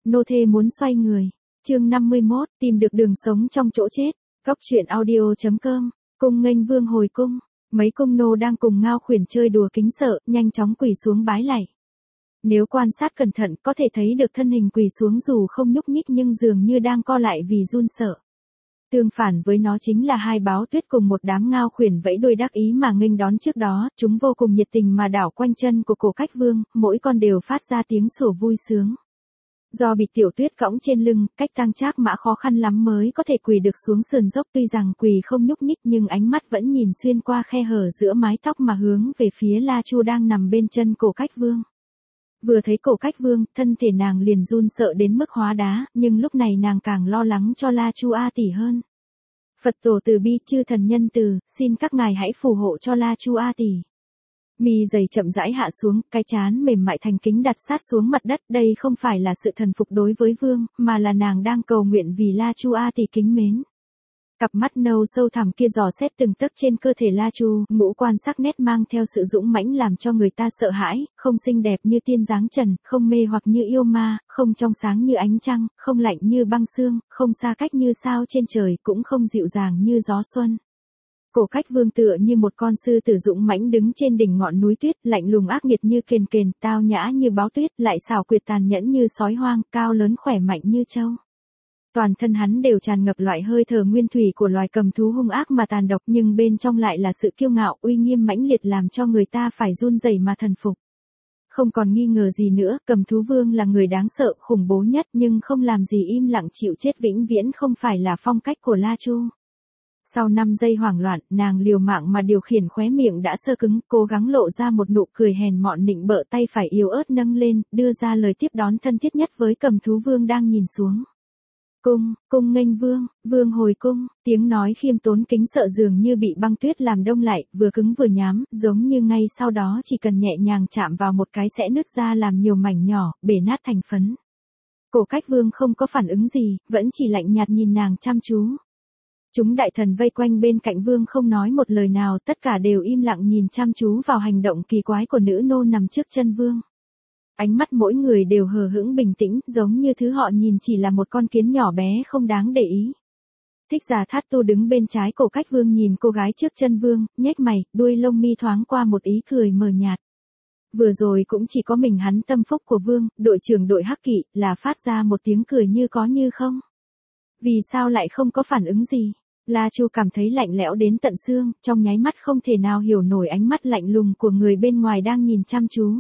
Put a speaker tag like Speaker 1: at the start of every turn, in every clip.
Speaker 1: nô thê muốn xoay người. Chương 51, tìm được đường sống trong chỗ chết. Cóc truyện audio.com. Cung nghênh vương hồi cung. Mấy cung nô đang cùng Ngao Khuyển chơi đùa kính sợ, nhanh chóng quỳ xuống bái lạy. Nếu quan sát cẩn thận có thể thấy được thân hình quỳ xuống dù không nhúc nhích nhưng dường như đang co lại vì run sợ. Tương phản với nó chính là hai báo tuyết cùng một đám Ngao Khuyển vẫy đuôi đắc ý mà nghênh đón trước đó, chúng vô cùng nhiệt tình mà đảo quanh chân của Cổ Cách Vương, mỗi con đều phát ra tiếng sủa vui sướng. Do bị Tiểu Tuyết cõng trên lưng, Cách Tăng Trác Mã khó khăn lắm mới có thể quỳ được xuống sườn dốc, tuy rằng quỳ không nhúc nhích nhưng ánh mắt vẫn nhìn xuyên qua khe hở giữa mái tóc mà hướng về phía La Chu đang nằm bên chân Cổ Cách Vương. Vừa thấy Cổ Cách Vương, thân thể nàng liền run sợ đến mức hóa đá, nhưng lúc này nàng càng lo lắng cho La Chu A tỷ hơn. Phật tổ từ bi, chư thần nhân từ, xin các ngài hãy phù hộ cho La Chu A tỷ. Mi dày chậm rãi hạ xuống, cái trán mềm mại thành kính đặt sát xuống mặt đất, đây không phải là sự thần phục đối với vương, mà là nàng đang cầu nguyện vì La Chu A tỷ kính mến. Cặp mắt nâu sâu thẳm kia dò xét từng tấc trên cơ thể La Chu, ngũ quan sắc nét mang theo sự dũng mãnh làm cho người ta sợ hãi, không xinh đẹp như tiên dáng trần, không mê hoặc như yêu ma, không trong sáng như ánh trăng, không lạnh như băng sương, không xa cách như sao trên trời, cũng không dịu dàng như gió xuân. Cổ Cách Vương tựa như một con sư tử dũng mãnh đứng trên đỉnh ngọn núi tuyết, lạnh lùng ác nghiệt như kền kền, tao nhã như báo tuyết, lại xảo quyệt tàn nhẫn như sói hoang, cao lớn khỏe mạnh như trâu. Toàn thân hắn đều tràn ngập loại hơi thở nguyên thủy của loài cầm thú hung ác mà tàn độc, nhưng bên trong lại là sự kiêu ngạo uy nghiêm mãnh liệt làm cho người ta phải run rẩy mà thần phục. Không còn nghi ngờ gì nữa, Cầm Thú Vương là người đáng sợ, khủng bố nhất, nhưng không làm gì im lặng chịu chết vĩnh viễn không phải là phong cách của La Chu. Sau 5 giây hoảng loạn, nàng liều mạng mà điều khiển khóe miệng đã sơ cứng, cố gắng lộ ra một nụ cười hèn mọn nịnh bợ, tay phải yếu ớt nâng lên, đưa ra lời tiếp đón thân thiết nhất với Cầm Thú Vương đang nhìn xuống. Cung nghênh vương, vương hồi cung, tiếng nói khiêm tốn kính sợ dường như bị băng tuyết làm đông lại, vừa cứng vừa nhám, giống như ngay sau đó chỉ cần nhẹ nhàng chạm vào một cái sẽ nứt ra làm nhiều mảnh nhỏ, bể nát thành phấn. Cổ Cách Vương không có phản ứng gì, vẫn chỉ lạnh nhạt nhìn nàng chăm chú. Chúng đại thần vây quanh bên cạnh vương không nói một lời nào, tất cả đều im lặng nhìn chăm chú vào hành động kỳ quái của nữ nô nằm trước chân vương. Ánh mắt mỗi người đều hờ hững bình tĩnh, giống như thứ họ nhìn chỉ là một con kiến nhỏ bé không đáng để ý. Thích Giả Thát Tu đứng bên trái Cổ Cách Vương nhìn cô gái trước chân vương, nhếch mày, đuôi lông mi thoáng qua một ý cười mờ nhạt. Vừa rồi cũng chỉ có mình hắn tâm phúc của vương, đội trưởng đội Hắc Kỵ, là phát ra một tiếng cười như có như không. Vì sao lại không có phản ứng gì? La Chu cảm thấy lạnh lẽo đến tận xương, trong nháy mắt không thể nào hiểu nổi ánh mắt lạnh lùng của người bên ngoài đang nhìn chăm chú.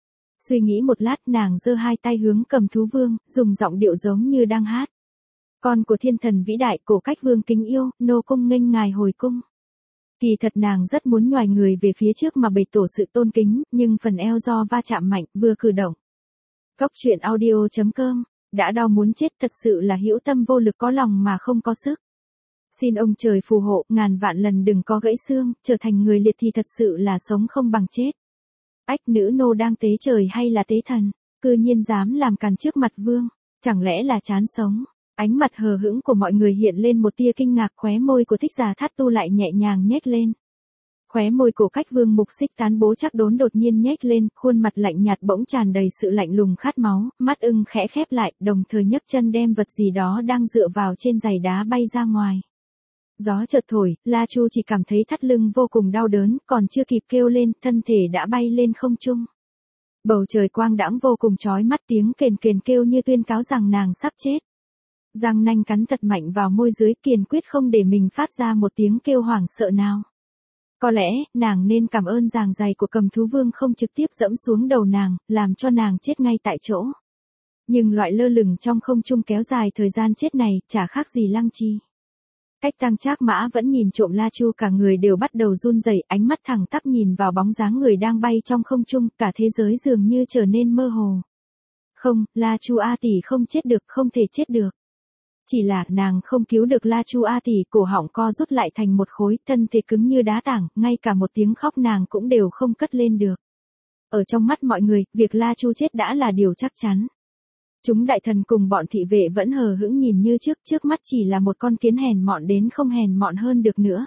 Speaker 1: Suy nghĩ một lát, nàng giơ hai tay hướng Cầm Thú Vương, dùng giọng điệu giống như đang hát. Con của thiên thần vĩ đại, Cổ Cách Vương kính yêu, nô cung nghênh ngài hồi cung. Kỳ thật nàng rất muốn nhoài người về phía trước mà bày tỏ sự tôn kính, nhưng phần eo do va chạm mạnh, vừa cử động. Cóc truyện audio.com, đã đau muốn chết, thật sự là hữu tâm vô lực, có lòng mà không có sức. Xin ông trời phù hộ, ngàn vạn lần đừng có gãy xương, trở thành người liệt thì thật sự là sống không bằng chết. Ách, nữ nô đang tế trời hay là tế thần, cư nhiên dám làm càn trước mặt vương, chẳng lẽ là chán sống. Ánh mặt hờ hững của mọi người hiện lên một tia kinh ngạc, khóe môi của Thích Giả Thát Tu lại nhẹ nhàng nhếch lên. Khóe môi Cổ Cách Vương Mục Xích Tán Bố Chắc Đốn đột nhiên nhếch lên, khuôn mặt lạnh nhạt bỗng tràn đầy sự lạnh lùng khát máu, mắt ưng khẽ khép lại, đồng thời nhấc chân đem vật gì đó đang dựa vào trên giày đá bay ra ngoài. Gió chợt thổi, La Chu chỉ cảm thấy thắt lưng vô cùng đau đớn, còn chưa kịp kêu lên, thân thể đã bay lên không trung. Bầu trời quang đãng vô cùng chói mắt, tiếng kền kền kêu như tuyên cáo rằng nàng sắp chết. Răng nanh cắn thật mạnh vào môi dưới, kiên quyết không để mình phát ra một tiếng kêu hoảng sợ nào. Có lẽ, nàng nên cảm ơn giàng giày của Cầm Thú Vương không trực tiếp dẫm xuống đầu nàng, làm cho nàng chết ngay tại chỗ. Nhưng loại lơ lửng trong không trung kéo dài thời gian chết này, chả khác gì Lăng Chi. Cách Tăng Trác Mã vẫn nhìn trộm La Chu, cả người đều bắt đầu run rẩy, ánh mắt thẳng tắp nhìn vào bóng dáng người đang bay trong không trung, cả thế giới dường như trở nên mơ hồ. Không, La Chu A tỷ không chết được, không thể chết được. Chỉ là nàng không cứu được La Chu A tỷ, cổ họng co rút lại thành một khối, thân thể cứng như đá tảng, ngay cả một tiếng khóc nàng cũng đều không cất lên được. Ở trong mắt mọi người, việc La Chu chết đã là điều chắc chắn. Chúng đại thần cùng bọn thị vệ vẫn hờ hững nhìn như trước mắt chỉ là một con kiến hèn mọn đến không hèn mọn hơn được nữa.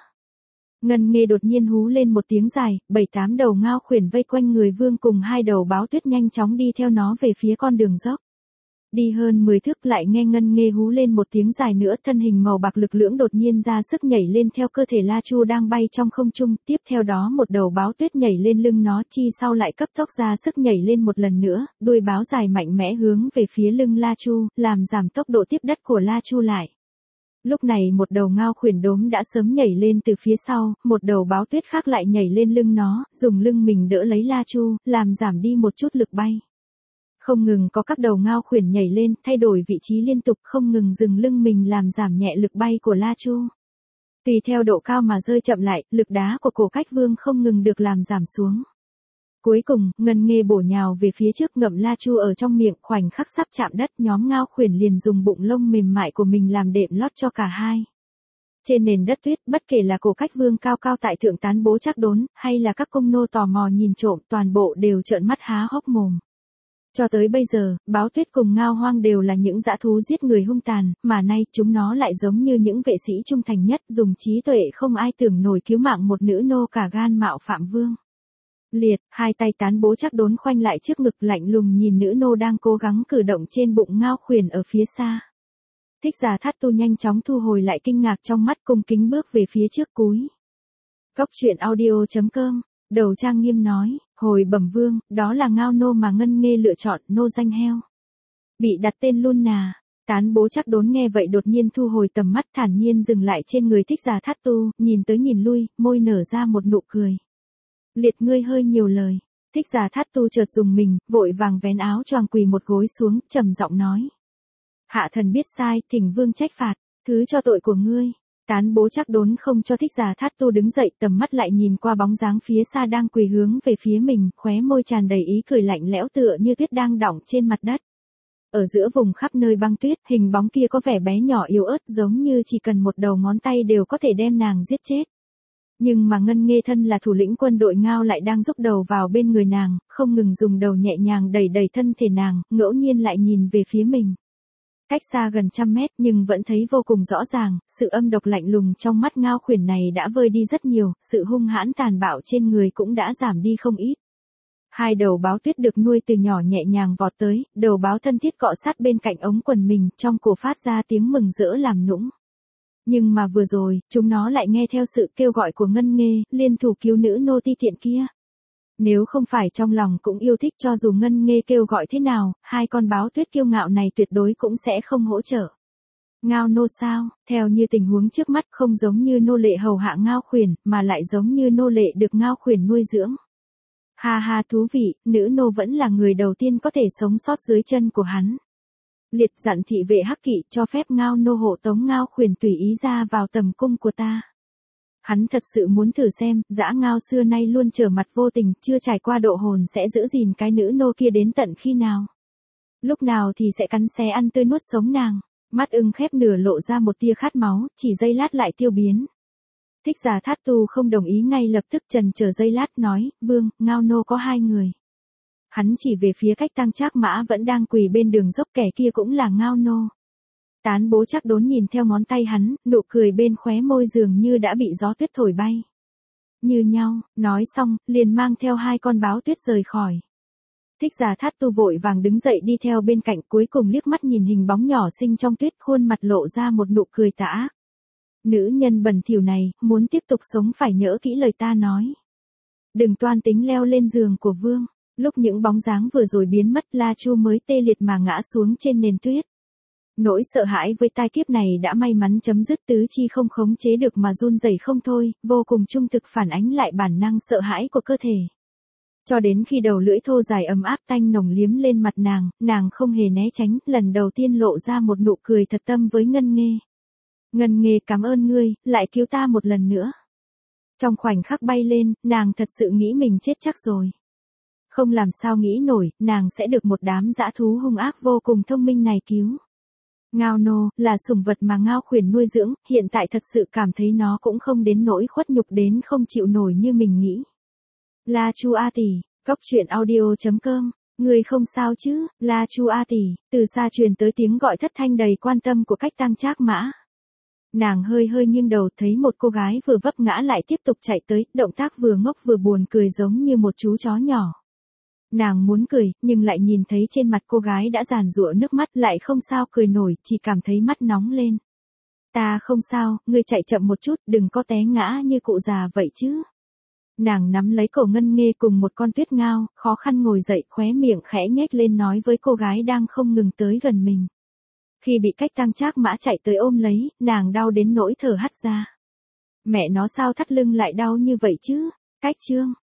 Speaker 1: Ngân Nghê đột nhiên hú lên một tiếng dài, 7-8 đầu Ngao Khuyển vây quanh người vương cùng 2 đầu báo tuyết nhanh chóng đi theo nó về phía con đường dốc. Đi hơn 10 thước lại nghe Ngân Nghê hú lên một tiếng dài nữa, thân hình màu bạc lực lưỡng đột nhiên ra sức nhảy lên theo cơ thể La Chu đang bay trong không trung, tiếp theo đó một đầu báo tuyết nhảy lên lưng nó, chi sau lại cấp tốc ra sức nhảy lên một lần nữa, đuôi báo dài mạnh mẽ hướng về phía lưng La Chu, làm giảm tốc độ tiếp đất của La Chu lại. Lúc này một đầu ngao khuyển đốm đã sớm nhảy lên từ phía sau, một đầu báo tuyết khác lại nhảy lên lưng nó, dùng lưng mình đỡ lấy La Chu, làm giảm đi một chút lực bay. Không ngừng có các đầu ngao khuyển nhảy lên, thay đổi vị trí liên tục, không ngừng dừng lưng mình làm giảm nhẹ lực bay của La Chu. Tùy theo độ cao mà rơi chậm lại, lực đá của Cổ Cách Vương không ngừng được làm giảm xuống. Cuối cùng, Ngân Nghê bổ nhào về phía trước, ngậm La Chu ở trong miệng, khoảnh khắc sắp chạm đất, nhóm ngao khuyển liền dùng bụng lông mềm mại của mình làm đệm lót cho cả hai. Trên nền đất tuyết, bất kể là Cổ Cách Vương cao cao tại thượng Tán Bố Trác Đốn, hay là các công nô tò mò nhìn trộm, toàn bộ đều trợn mắt há hốc mồm. Cho tới bây giờ, báo tuyết cùng ngao hoang đều là những dã thú giết người hung tàn, mà nay chúng nó lại giống như những vệ sĩ trung thành nhất, dùng trí tuệ không ai tưởng nổi cứu mạng một nữ nô cả gan mạo phạm vương. Liệt, hai tay Tán Bố Trác Đốn khoanh lại trước ngực, lạnh lùng nhìn nữ nô đang cố gắng cử động trên bụng ngao khuyển ở phía xa. Thích Giả Thát Tu nhanh chóng thu hồi lại kinh ngạc trong mắt, cung kính bước về phía trước cúi. Cốc truyện audio.com, đầu trang nghiêm nói, hồi bẩm vương, đó là ngao nô mà Ngân Nghê lựa chọn, nô danh heo. Bị đặt tên luôn nà. Tán Bố Trác Đốn nghe vậy đột nhiên thu hồi tầm mắt, thản nhiên dừng lại trên người Thích Giả Thát Tu, nhìn tới nhìn lui, môi nở ra một nụ cười. Liệt, ngươi hơi nhiều lời. Thích Giả Thát Tu chợt dùng mình, vội vàng vén áo choàng quỳ một gối xuống, trầm giọng nói. Hạ thần biết sai, thỉnh vương trách phạt, thứ cho tội của ngươi. Tán Bố Trác Đốn không cho Thích Giả Thát Tu đứng dậy, tầm mắt lại nhìn qua bóng dáng phía xa đang quỳ hướng về phía mình, khóe môi tràn đầy ý cười lạnh lẽo tựa như tuyết đang đọng trên mặt đất. Ở giữa vùng khắp nơi băng tuyết, hình bóng kia có vẻ bé nhỏ yếu ớt, giống như chỉ cần một đầu ngón tay đều có thể đem nàng giết chết. Nhưng mà Ngân Nghê thân là thủ lĩnh quân đội ngao lại đang rúc đầu vào bên người nàng, không ngừng dùng đầu nhẹ nhàng đẩy đẩy thân thể nàng, ngẫu nhiên lại nhìn về phía mình. Cách xa gần 100 mét nhưng vẫn thấy vô cùng rõ ràng, sự âm độc lạnh lùng trong mắt ngao khuyển này đã vơi đi rất nhiều, sự hung hãn tàn bạo trên người cũng đã giảm đi không ít. Hai đầu báo tuyết được nuôi từ nhỏ nhẹ nhàng vọt tới, đầu báo thân thiết cọ sát bên cạnh ống quần mình, trong cổ phát ra tiếng mừng rỡ làm nũng. Nhưng mà vừa rồi, chúng nó lại nghe theo sự kêu gọi của Ngân Nghê, liên thủ cứu nữ nô ti tiện kia. Nếu không phải trong lòng cũng yêu thích, cho dù Ngân Nghê kêu gọi thế nào, hai con báo tuyết kiêu ngạo này tuyệt đối cũng sẽ không hỗ trợ. Ngao nô sao, theo như tình huống trước mắt không giống như nô lệ hầu hạ ngao khuyển, mà lại giống như nô lệ được ngao khuyển nuôi dưỡng. Ha ha, thú vị, nữ nô vẫn là người đầu tiên có thể sống sót dưới chân của hắn. Liệt, dặn thị vệ hắc kỵ cho phép ngao nô hộ tống ngao khuyển tùy ý ra vào tầm cung của ta. Hắn thật sự muốn thử xem, dã ngao xưa nay luôn trở mặt vô tình, chưa trải qua độ hồn sẽ giữ gìn cái nữ nô kia đến tận khi nào. Lúc nào thì sẽ cắn xé ăn tươi nuốt sống nàng. Mắt ưng khép nửa lộ ra một tia khát máu, chỉ giây lát lại tiêu biến. Thích Giả Thát Tu không đồng ý, ngay lập tức chần chờ giây lát nói, vương, ngao nô có hai người. Hắn chỉ về phía cách Tăng Trác Mã vẫn đang quỳ bên đường dốc, kẻ kia cũng là ngao nô. Tán Bố Trác Đốn nhìn theo ngón tay hắn, nụ cười bên khóe môi dường như đã bị gió tuyết thổi bay. Như nhau, nói xong, liền mang theo hai con báo tuyết rời khỏi. Thích Giả Thát Tu vội vàng đứng dậy đi theo bên cạnh, cuối cùng liếc mắt nhìn hình bóng nhỏ xinh trong tuyết, khuôn mặt lộ ra một nụ cười tà ác. Nữ nhân bẩn thỉu này, muốn tiếp tục sống phải nhớ kỹ lời ta nói. Đừng toan tính leo lên giường của vương. Lúc những bóng dáng vừa rồi biến mất, La Chu mới tê liệt mà ngã xuống trên nền tuyết. Nỗi sợ hãi với tai kiếp này đã may mắn chấm dứt, tứ chi không khống chế được mà run rẩy không thôi, vô cùng trung thực phản ánh lại bản năng sợ hãi của cơ thể. Cho đến khi đầu lưỡi thô dài ấm áp tanh nồng liếm lên mặt nàng không hề né tránh, lần đầu tiên lộ ra một nụ cười thật tâm với Ngân Nghê. Ngân Nghê, cảm ơn ngươi, lại cứu ta một lần nữa. Trong khoảnh khắc bay lên, nàng thật sự nghĩ mình chết chắc rồi. Không làm sao nghĩ nổi, nàng sẽ được một đám dã thú hung ác vô cùng thông minh này cứu. Ngao nô, là sủng vật mà ngao khuyển nuôi dưỡng, hiện tại thật sự cảm thấy nó cũng không đến nỗi khuất nhục đến không chịu nổi như mình nghĩ. La Chu A tỷ, cốc truyện audio.com, người không sao chứ, La Chu A tỷ, từ xa truyền tới tiếng gọi thất thanh đầy quan tâm của cách Tăng Trác Mã. Nàng hơi nghiêng đầu, thấy một cô gái vừa vấp ngã lại tiếp tục chạy tới, động tác vừa ngốc vừa buồn cười giống như một chú chó nhỏ. Nàng muốn cười, nhưng lại nhìn thấy trên mặt cô gái đã giàn giụa nước mắt lại không sao cười nổi, chỉ cảm thấy mắt nóng lên. Ta không sao, ngươi chạy chậm một chút, đừng có té ngã như cụ già vậy chứ. Nàng nắm lấy cổ Ngân Nghê cùng một con tuyết ngao, khó khăn ngồi dậy, khóe miệng khẽ nhếch lên nói với cô gái đang không ngừng tới gần mình. Khi bị Cách Tăng Trác Mã chạy tới ôm lấy, nàng đau đến nỗi thở hắt ra. Mẹ nó sao thắt lưng lại đau như vậy chứ? Cách Trương,